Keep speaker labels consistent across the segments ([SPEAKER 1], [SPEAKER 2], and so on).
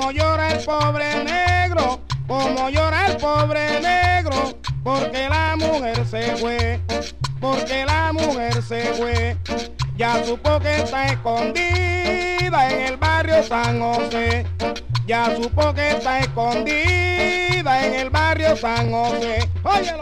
[SPEAKER 1] como llora el pobre negro, como llora el pobre negro, porque la mujer se fue, porque la mujer se fue. Ya supo que está escondida en el barrio San José. Ya supo que está escondida en el barrio San José. ¡Óyelo!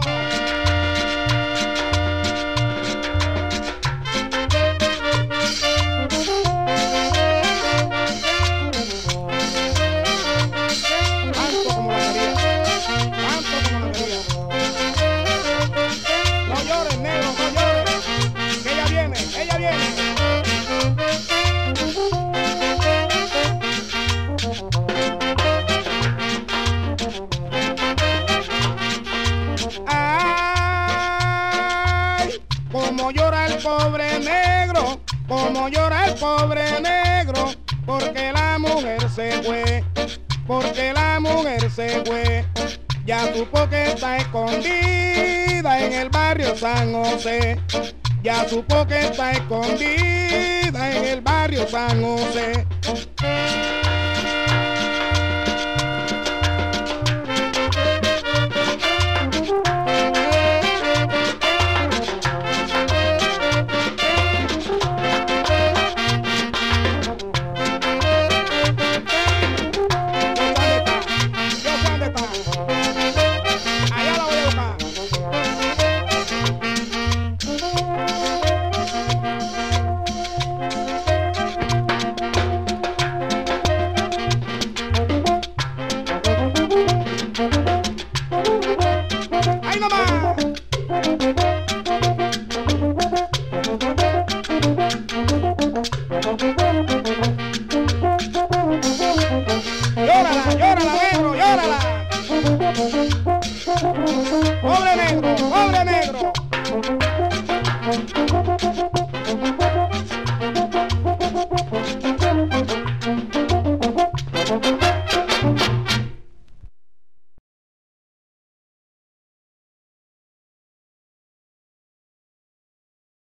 [SPEAKER 1] Como llora el pobre negro, como llora el pobre negro, porque la mujer se fue, porque la mujer se fue. Ya supo que está escondida en el barrio San José. Ya supo que está escondida en el barrio San José.